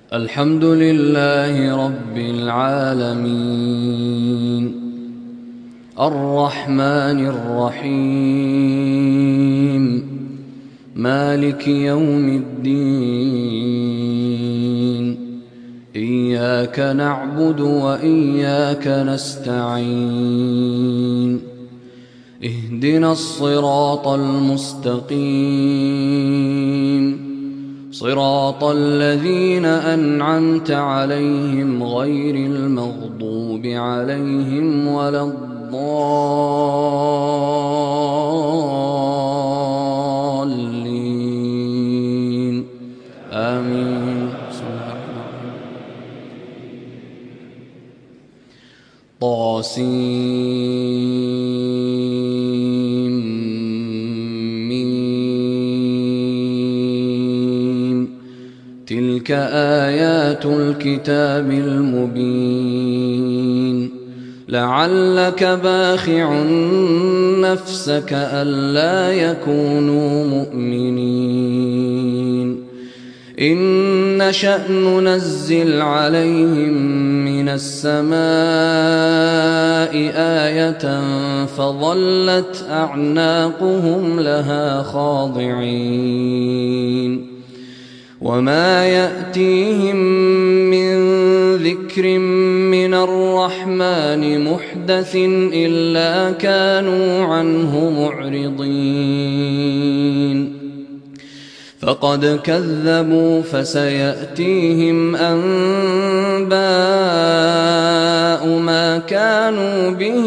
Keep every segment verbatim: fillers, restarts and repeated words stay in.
الحمد لله رب العالمين الرحمن الرحيم مالك يوم الدين إياك نعبد وإياك نستعين اهدنا الصراط المستقيم صراط الذين أنعمت عليهم غير المغضوب عليهم ولا الضالين آمين. طاسين تلك آيات الكتاب المبين لعلك باخع نفسك ألا يكونوا مؤمنين إن نشأ ننزل عليهم من السماء آية فظلت أعناقهم لها خاضعين وما يأتيهم من ذكر من الرحمن محدث إلا كانوا عنه معرضين فقد كذبوا فسيأتيهم أنباء ما كانوا به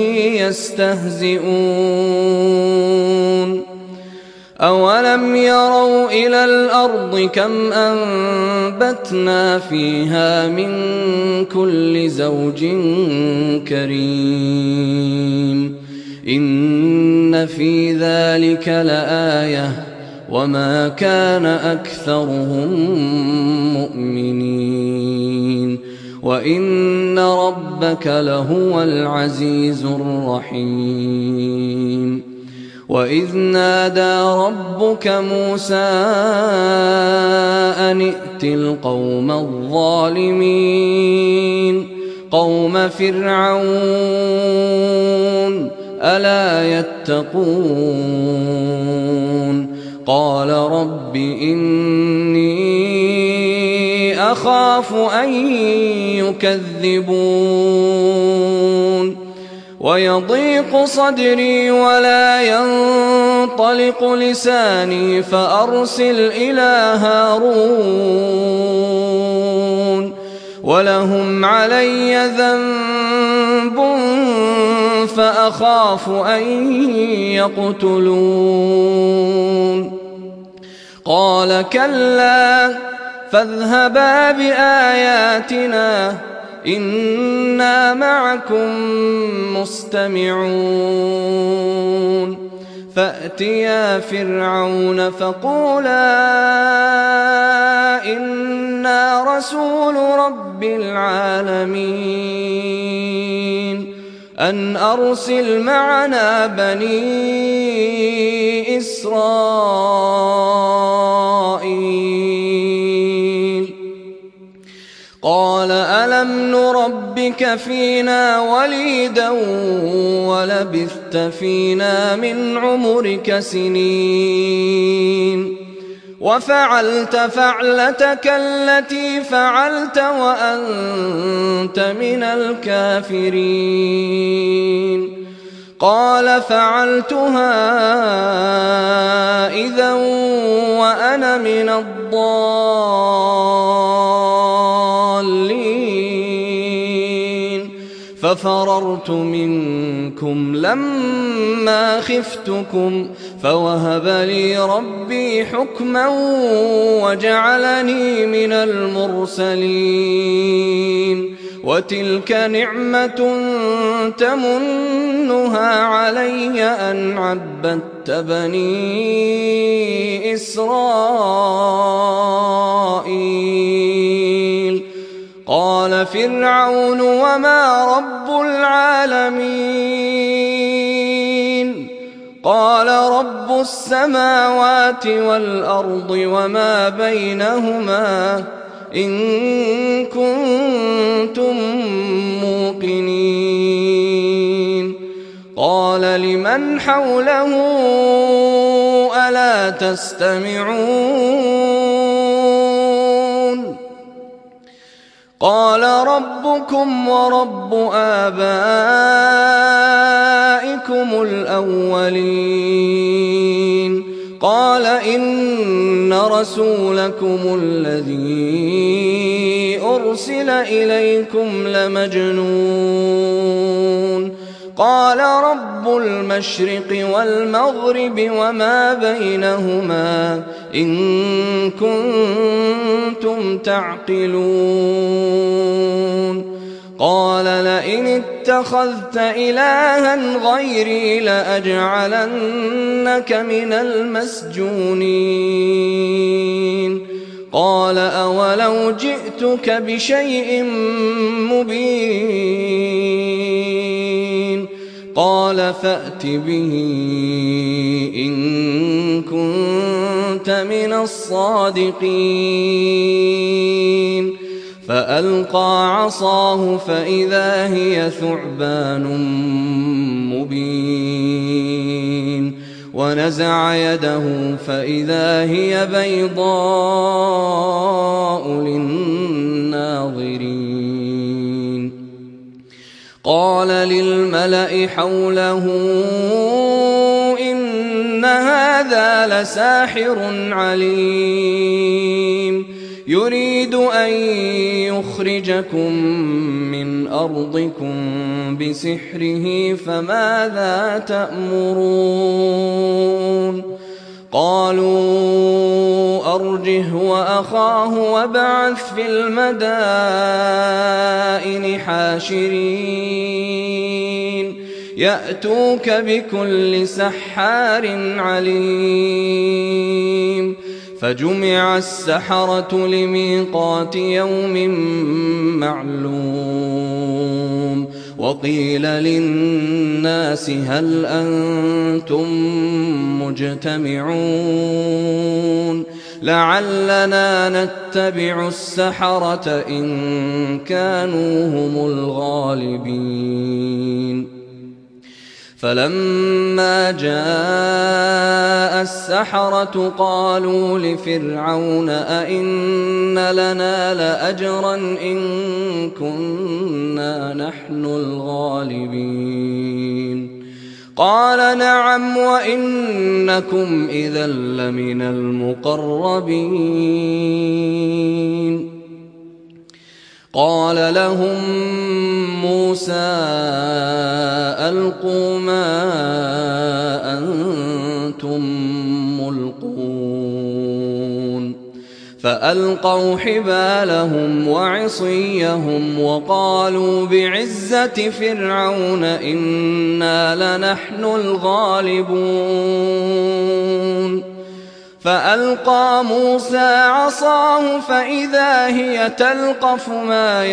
يستهزئون أولم يروا إلى الأرض كم أنبتنا فيها من كل زوج كريم إن في ذلك لآية وما كان أكثرهم مؤمنين وإن ربك لهو العزيز الرحيم وإذ نادى ربك موسى أن ائت القوم الظالمين قوم فرعون ألا يتقون قال رب إني أخاف أن يكذبون ويضيق صدري ولا ينطلق لساني فأرسل إلى هارون ولهم علي ذنب فأخاف أن يقتلون قال كلا فاذهبا بآياتنا إنا معكم مستمعون فأتيا فرعون فقولا إنا رسول رب العالمين أن أرسل معنا بني إسرائيل قال ألم نربك فينا وليدا ولبثت فينا من عمرك سنين وفعلت فعلتك التي فعلت وأنت من الكافرين قال فعلتها إذا وأنا من الضالين ففررت منكم لما خفتكم فوهب لي ربي حكما وجعلني من المرسلين وتلك نعمة تمنها علي أن عبدت بني إسرائيل قال فرعون وما رب العالمين قال رب السماوات والأرض وما بينهما إن كنتم موقنين. قال لمن حوله ألا تستمعون قال ربكم ورب آبائكم الأولين. قال إن رسولكم الذي أرسل إليكم لمجنون. قال رب المشرق والمغرب وما بينهما إن كنتم تعقلون. قال لئن اتخذت إلها غيري لأجعلنك من المسجونين. قال أولو جئتك بشيء مبين. قال فأت به إن كنت من الصادقين. فألقى عصاه فإذا هي ثعبان مبين ونزع يده فإذا هي بيضاء للناظرين. قال للملأ حوله إن هذا لساحر عليم يريد أن يخرجكم من أرضكم بسحره فماذا تأمرون. قالوا أرجه وأخاه وابعث في المدائن حاشرين يأتوك بكل سحار عليم. فجمع السحرة لميقات يوم معلوم. وقيل للناس هل أنتم مجتمعون لعلنا نتبع السحرة إن كانوا هم الغالبين. فلما جاء السحرة قالوا لفرعون أئن لنا لأجرا إن كنا نحن الغالبين. قال نعم وإنكم إذا لمن المقربين. قال لهم موسى ألقوا ما أنتم ملقون. فألقوا حبالهم وعصيهم وقالوا بعزة فرعون إنا لنحن الغالبون. فألقى موسى عصاه فإذا هي تلقف ما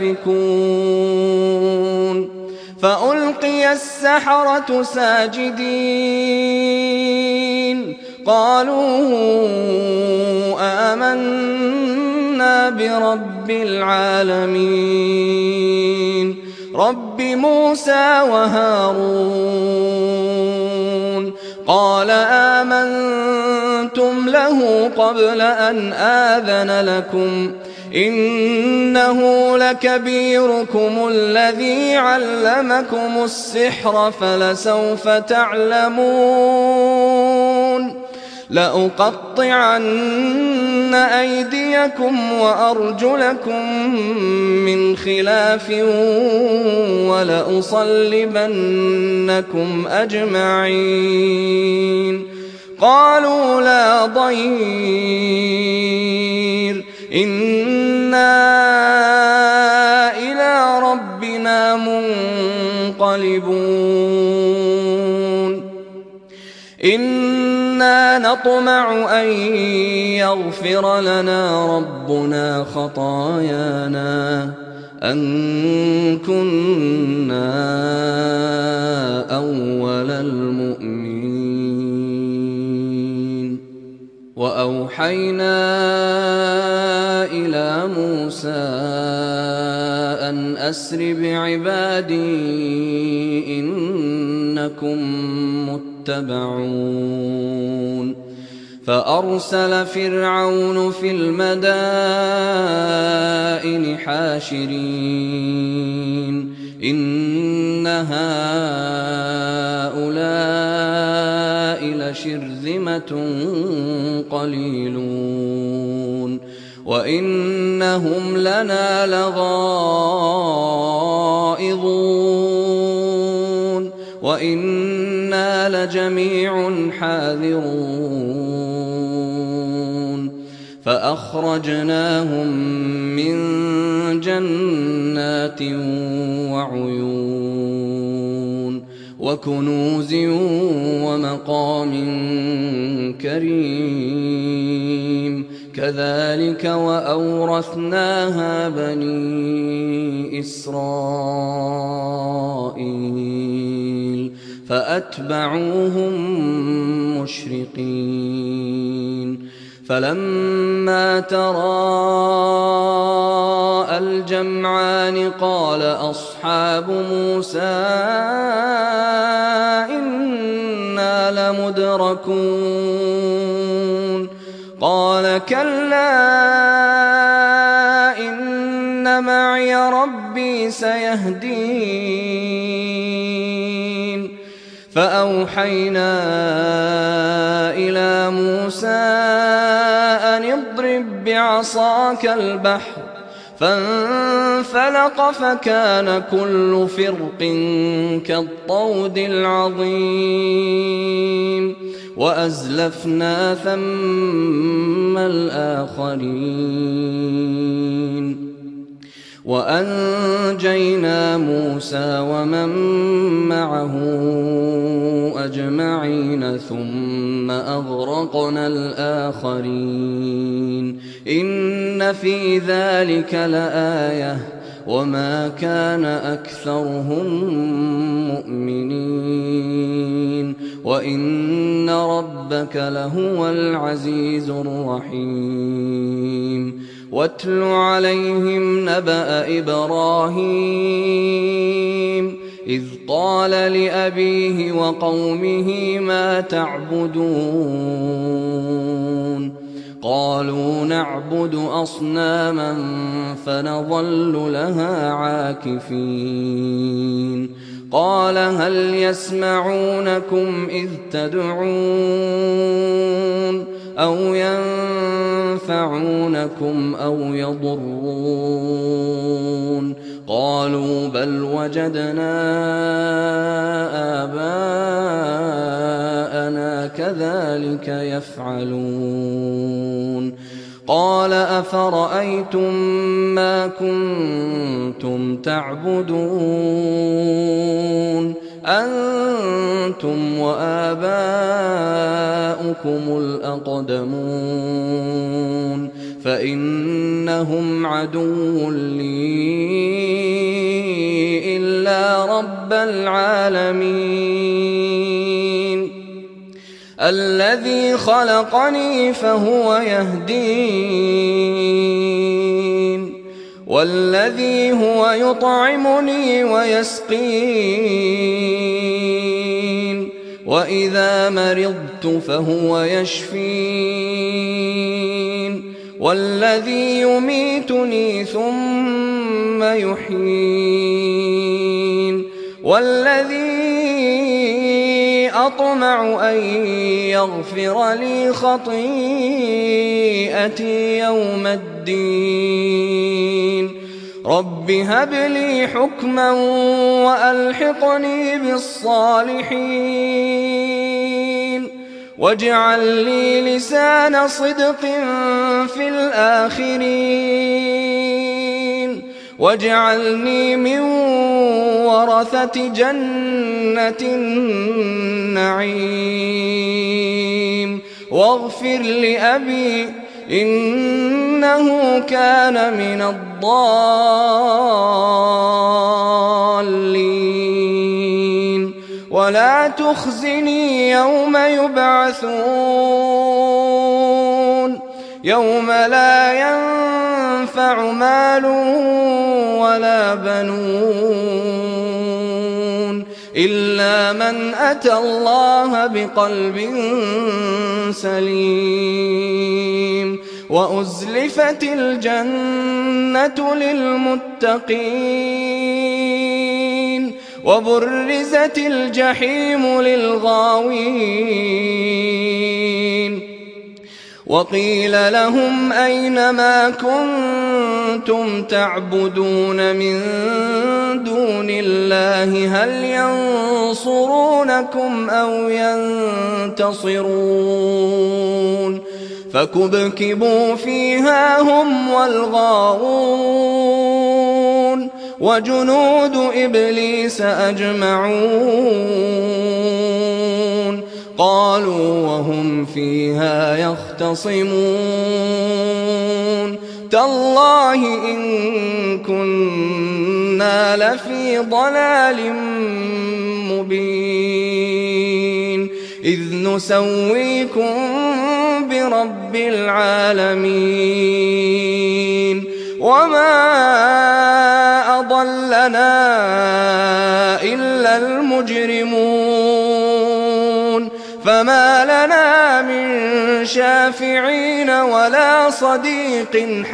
يأفكون. فألقي السحرة ساجدين قالوا آمنا برب العالمين رب موسى وهارون. قال آمنتم له قبل أن آذن لكم إنه لكبيركم الذي علمكم السحر فلسوف تعلمون لأقطعن أيديكم وأرجلكم من خلاف ولأصلبنكم أجمعين. قالوا لا ضير إنا إلى ربنا منقلبون. إنا نطمع أن يغفر لنا ربنا خطايانا أن كنا أول المؤمنين. وأوحينا إلى موسى أن أسر بعبادي إنكم متبعون فأرسل فرعون في المدائن حاشرين إن هؤلاء لشرذمة قليلون وإنهم لنا لغائظون وإنا لجميع حاذرون فأخرجناهم من جنات وعيون وكنوز ومقام كريم كذلك وأورثناها بني إسرائيل فأتبعوهم مشرقين فلما تراءى الجمعان قال أصحاب موسى إنا لمدركون قال كلا إن معي ربي سيهدين فأوحينا إلى موسى أن اضرب بعصاك البحر فانفلق فكان كل فرق كالطود العظيم وأزلفنا ثم الآخرين وأنجينا موسى ومن معه أجمعين ثم أغرقنا الآخرين إن في ذلك لآية وما كان أكثرهم مؤمنين وإن ربك لهو العزيز الرحيم واتل عليهم نبأ إبراهيم إذ قال لأبيه وقومه ما تعبدون قالوا نعبد أصناما فنظل لها عاكفين قال هل يسمعونكم إذ تدعون أو ينفعونكم أو يضرون قالوا بل وجدنا آباءنا كذلك يفعلون قال أفرأيتم ما كنتم تعبدون أنتم وآباؤكم الأقدمون فإنهم عدو لي إلا رب العالمين الذي خلقني فهو يهدين والذي هو يطعمني ويسقين وإذا مرضت فهو يشفين والذي يميتني ثم يحيين والذي أطمع أن يغفر لي خطيئتي يوم الدين رب هب لي حكما وألحقني بالصالحين واجعل لي لسان صدق في الآخرين واجعلني من ورثة جنة النعيم واغفر لأبي إنه كان من الضالين ولا تخزني يوم يبعثون يوم لا ينفع مال ولا بنون إلا من أتى الله بقلب سليم وأزلفت الجنة للمتقين وبرزت الجحيم للغاوين وقيل لهم أين ما كنتم تعبدون من دون الله هل ينصرونكم أو ينتصرون فكبكبوا فيها هم والغاوون وجنود إبليس أجمعون قالوا وهم فيها يختصمون تالله إن كنا لفي ضلال مبين إذ نسويكم برب العالمين وما أضلنا إلا المجرمون فما لنا من شافعين ولا صديق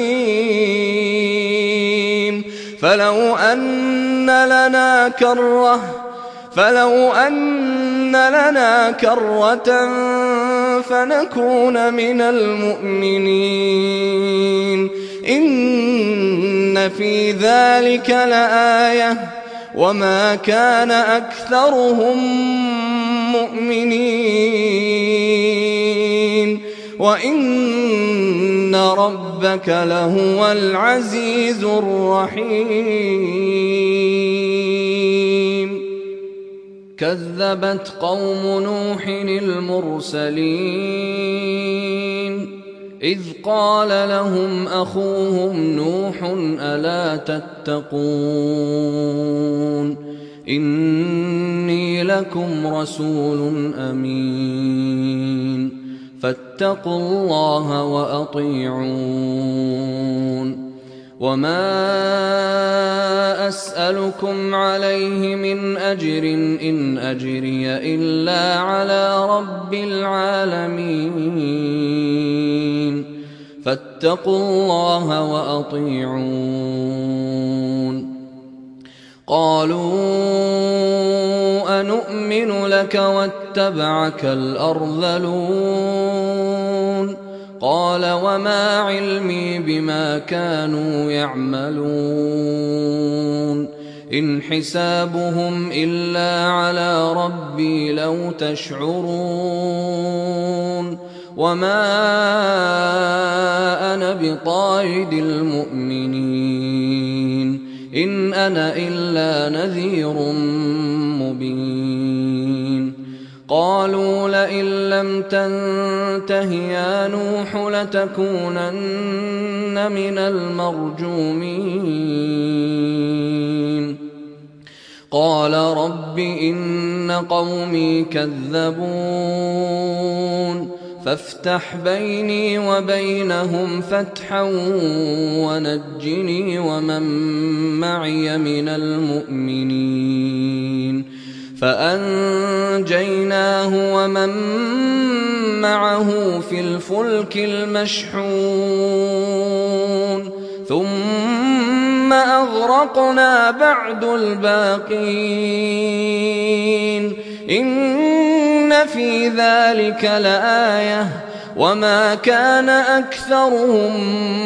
حميم فلو أن لنا كرة فلو أن لنا كرة فنكون من المؤمنين إن في ذلك لآية وما كان أكثرهم مؤمنين وإن ربك لهو العزيز الرحيم كذبت قوم نوح المرسلين إذ قال لهم أخوهم نوح ألا تتقون إني لكم رسول أمين فاتقوا الله وأطيعون وما أسألكم عليه من أجر إن أجري إلا على رب العالمين فاتقوا الله وأطيعون قالوا أنؤمن لك واتبعك الأرذلون قال وما علمي بما كانوا يعملون إن حسابهم إلا على ربي لو تشعرون وما أنا بطارد المؤمنين إن أنا إلا نذير مبين قالوا لئن لم تنته يا نوح لتكونن من المرجومين قال رب إن قومي كذبون فافتح بيني وبينهم فتحا ونجني ومن معي من المؤمنين فأنجيناه ومن معه في الفلك المشحون ثم أغرقنا بعد الباقين إن في ذلك لآية وما كان أكثرهم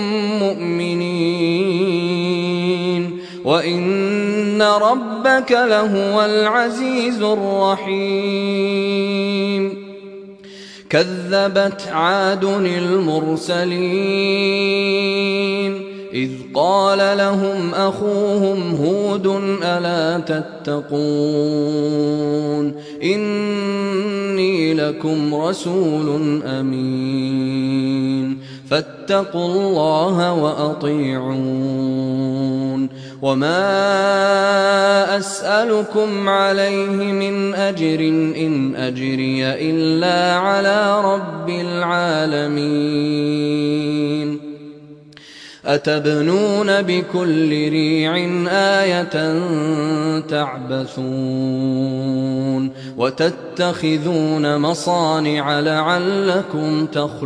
مؤمنين وإن ربك لهو العزيز الرحيم كذبت عاد المرسلين إذ قال لهم أخوهم هود ألا تتقون إني لكم رسول أمين فاتقوا الله وأطيعون وما أسألكم عليه من أجر إن أجري إلا على رب العالمين أتبنون بكل ريع آية تعبثون وتتخذون مصانع لعلكم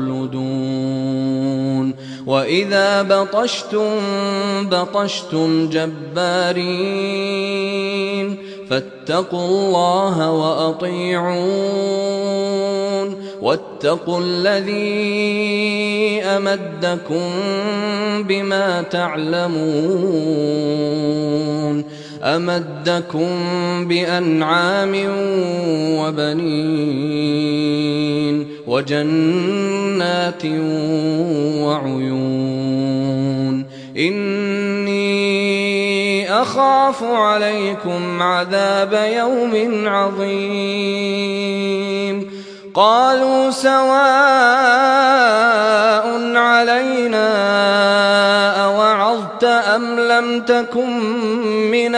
تخلدون وإذا بطشتم بطشتم جبارين فاتقوا الله وأطيعون واتقوا الذي أمدكم بما تعلمون أمدكم بأنعام وبنين وجنات وعيون إني أخاف عليكم عذاب يوم عظيم قالوا سواء علينا أوعظت أم لم تكن من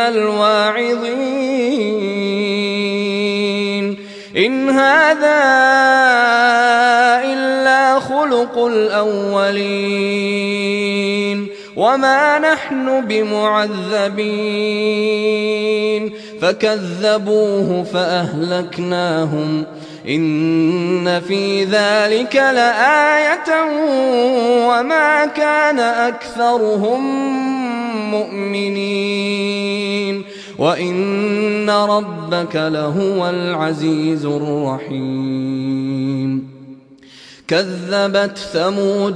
الواعظين إن هذا إلا خلق الأولين وما نحن بمعذبين فكذبوه فأهلكناهم إن في ذلك لآية وما كان أكثرهم مؤمنين وإن ربك لهو العزيز الرحيم كذبت ثمود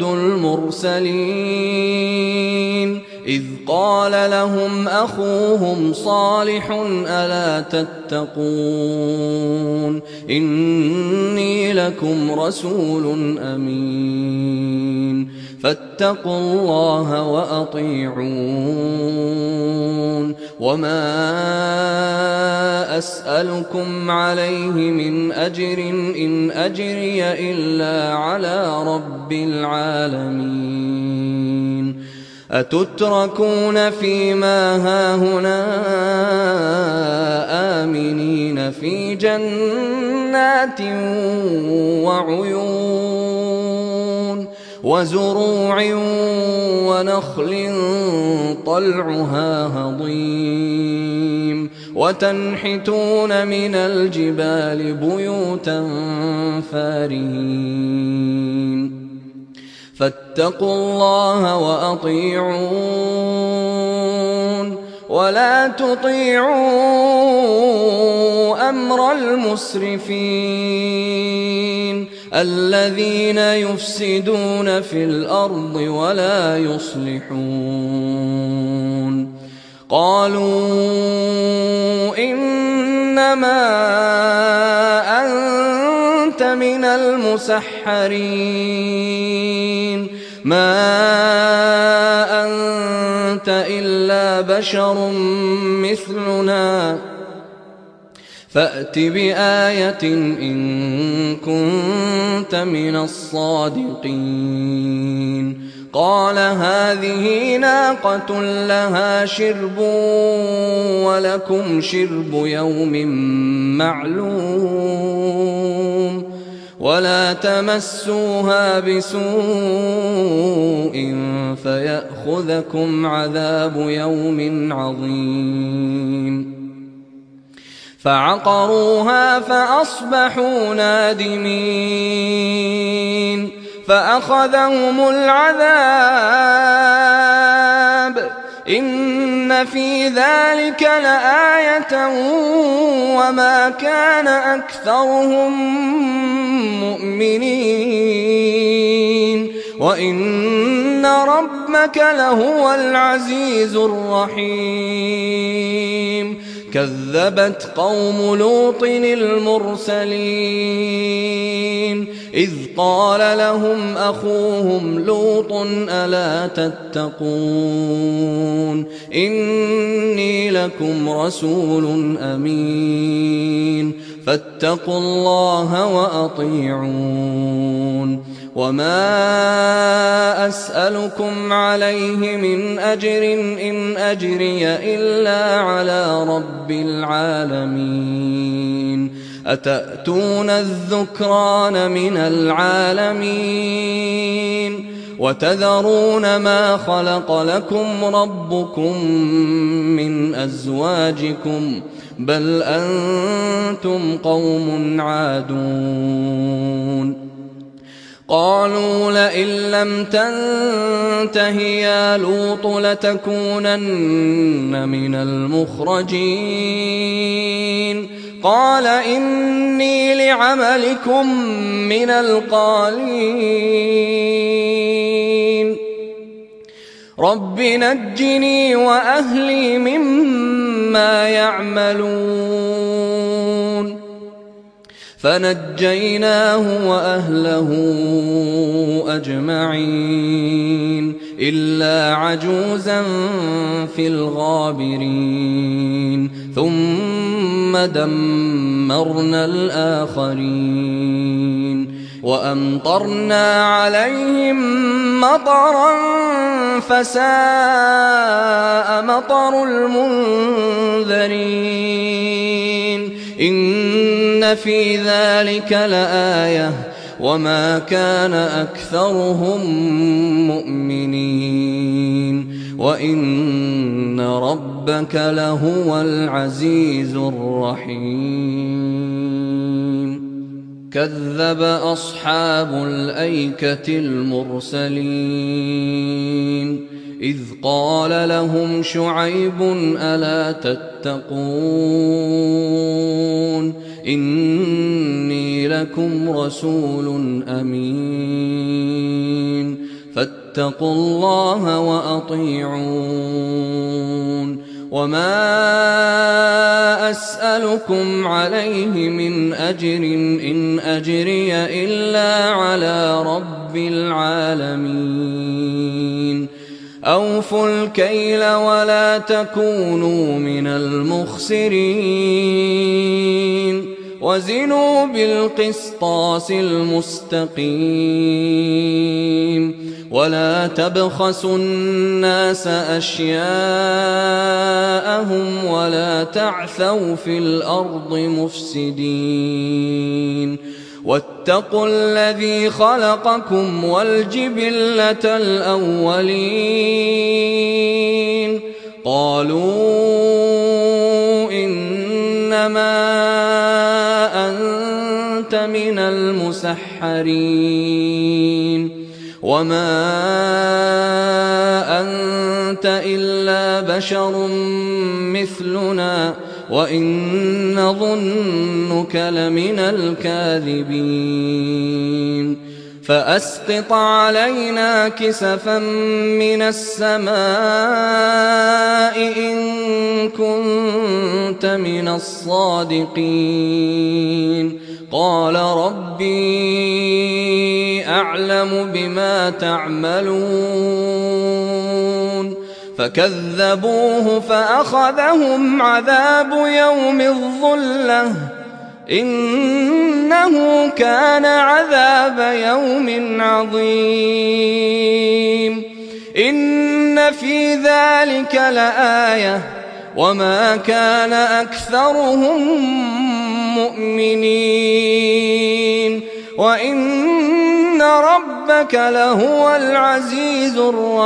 المرسلين إذ قال لهم أخوهم صالح ألا تتقون إني لكم رسول أمين فاتقوا الله وأطيعون وما أسألكم عليه من أجر إن أجري إلا على رب العالمين أتتركون فيما هاهنا آمنين في جنات وعيون وزروع ونخل طلعها هضيم وتنحتون من الجبال بيوتا فارهين فاتقوا الله وأطيعون ولا تطيعوا أمر المسرفين الذين يفسدون في الأرض ولا يصلحون قالوا إنما أنت من المسحرين ما أنت إلا بشر مثلنا فأت بآية إن كنت من الصادقين قال هذه ناقة لها شرب ولكم شرب يوم معلوم ولا تمسوها بسوء فيأخذكم عذاب يوم عظيم فعقروها فأصبحوا نادمين فأخذهم العذاب إن في ذلك لآية وما كان أكثرهم مؤمنين وإن ربك لهو العزيز الرحيم كذبت قوم لوط المرسلين إذ قال لهم أخوهم لوط ألا تتقون إني لكم رسول أمين فاتقوا الله وأطيعون وما أسألكم عليه من أجر إن أجري إلا على رب العالمين أتأتون الذكران من العالمين وتذرون ما خلق لكم ربكم من أزواجكم بل أنتم قوم عادون قالوا لئن لم تنته يا لوط لتكونن من المخرجين قال إني لعملكم من القالين رب نجني وأهلي مما يعملون فنجيناه وأهله أجمعين إلا عجوزا في الغابرين ثم دمرنا الآخرين وأمطرنا عليهم مطرا فساء مطر المنذرين إن في ذلك لآية وما كان أكثرهم مؤمنين وإن ربك لهو العزيز الرحيم كذب أصحاب الأيكة المرسلين إذ قال لهم شعيب ألا تتقون إني لكم رسول أمين فاتقوا الله وأطيعون وما أسألكم عليه من أجر إن أجري إلا على رب العالمين أوفوا الكيل ولا تكونوا من المخسرين وزنوا بالقسطاس المستقيم ولا تبخسوا الناس أشياءهم ولا تعثوا في الأرض مفسدين واتقوا الذي خلقكم والجبلة الأولين قالوا إنما أنت من المسحرين وما أنت إلا بشر مثلنا وإن نظنك لمن الكاذبين فأسقط علينا كسفا من السماء إن كنت من الصادقين قال ربي أعلم بما تعملون فكذبوه فأخذهم عذاب يوم الظلة إنه كان عذاب يوم عظيم إن في ذلك لآية وما كان أكثرهم مؤمنين وإن ربك لهو العزيز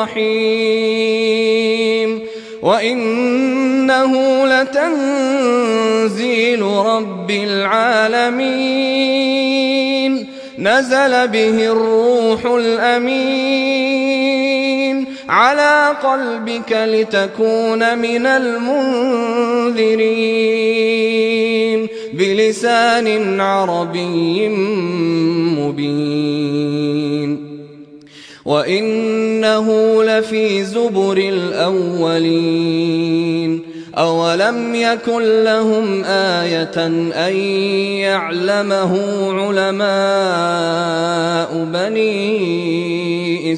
الرحيم وإنه لتنزيل رب العالمين نزل به الروح الأمين على قلبك لتكون من المنذرين بلسان عربي مبين وإنه لفي زبر الأولين أولم يكن لهم آية أن يعلمه علماء بني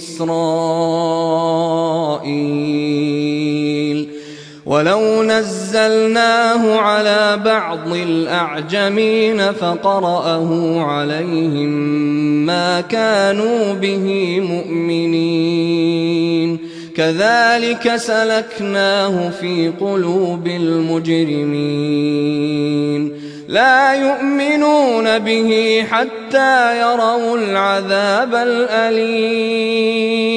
إسرائيل ولو نزلناه على بعض الأعجمين فقرأه عليهم ما كانوا به مؤمنين كذلك سلكناه في قلوب المجرمين لا يؤمنون به حتى يروا العذاب الأليم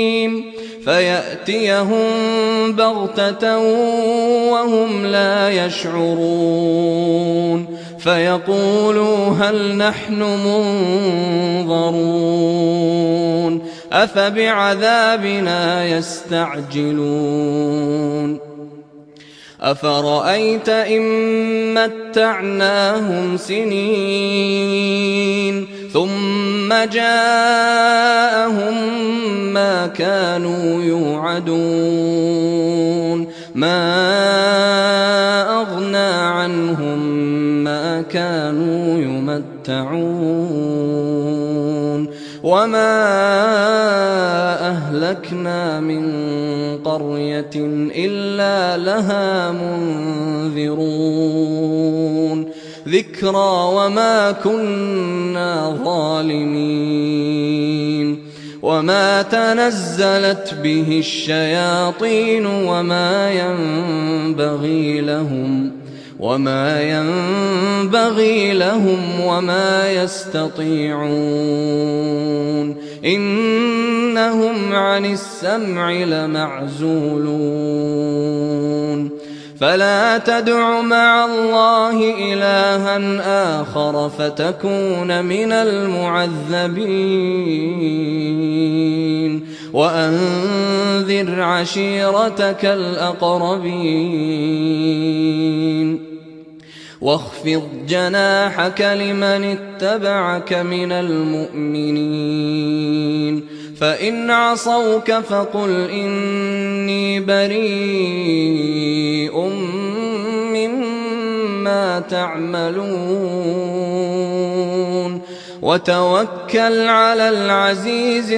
فيأتيهم بغتة وهم لا يشعرون فيقولوا هل نحن منظرون أفبعذابنا يستعجلون أفرأيت إن متعناهم سنين ثم جاءهم ما كانوا يوعدون ما أغنى عنهم ما كانوا يمتعون وما أهلكنا من قرية إلا لها منذرون ذكرى وما كنا ظالمين وما تنزلت به الشياطين وما ينبغي لهم وما ينبغي لهم وما يستطيعون إنهم عن السمع لمعزولون فلا تدع مع الله إلها آخر فتكون من المعذبين وأنذر عشيرتك الأقربين واخفض جناحك لمن اتبعك من المؤمنين فإن عصوك فقل إني بريء مما تعملون وتوكل على العزيز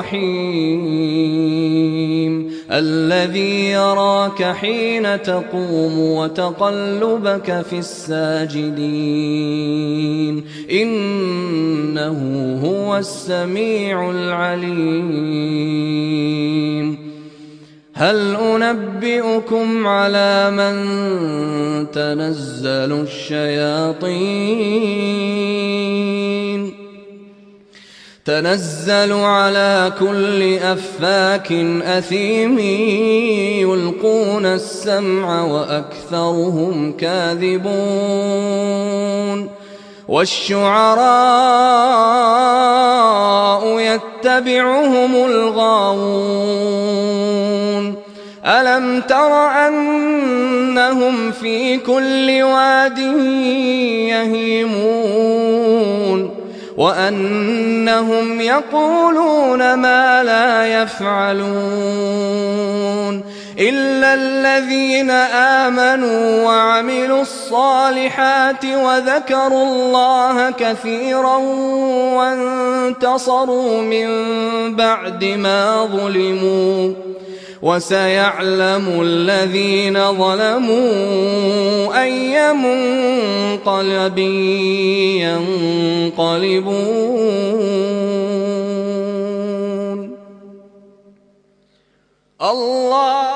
الرحيم الذي يراك حين تقوم وتقلبك في الساجدين إنه هو السميع العليم هل أنبئكم على من تنزل الشياطين تنزل على كل أفاك أثيم يلقون السمع وأكثرهم كاذبون والشعراء يتبعهم الغاوون ألم تر أنهم في كل واد يهيمون وأنهم يقولون ما لا يفعلون إلا الذين آمنوا وعملوا الصالحات وذكروا الله كثيرا وانتصروا من بعد ما ظلموا وسيعلم الذين ظلموا أي منقلب ينقلبون الله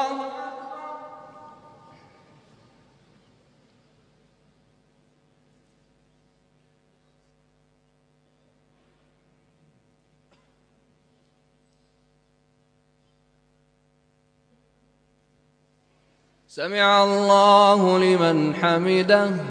سمع الله لمن حمده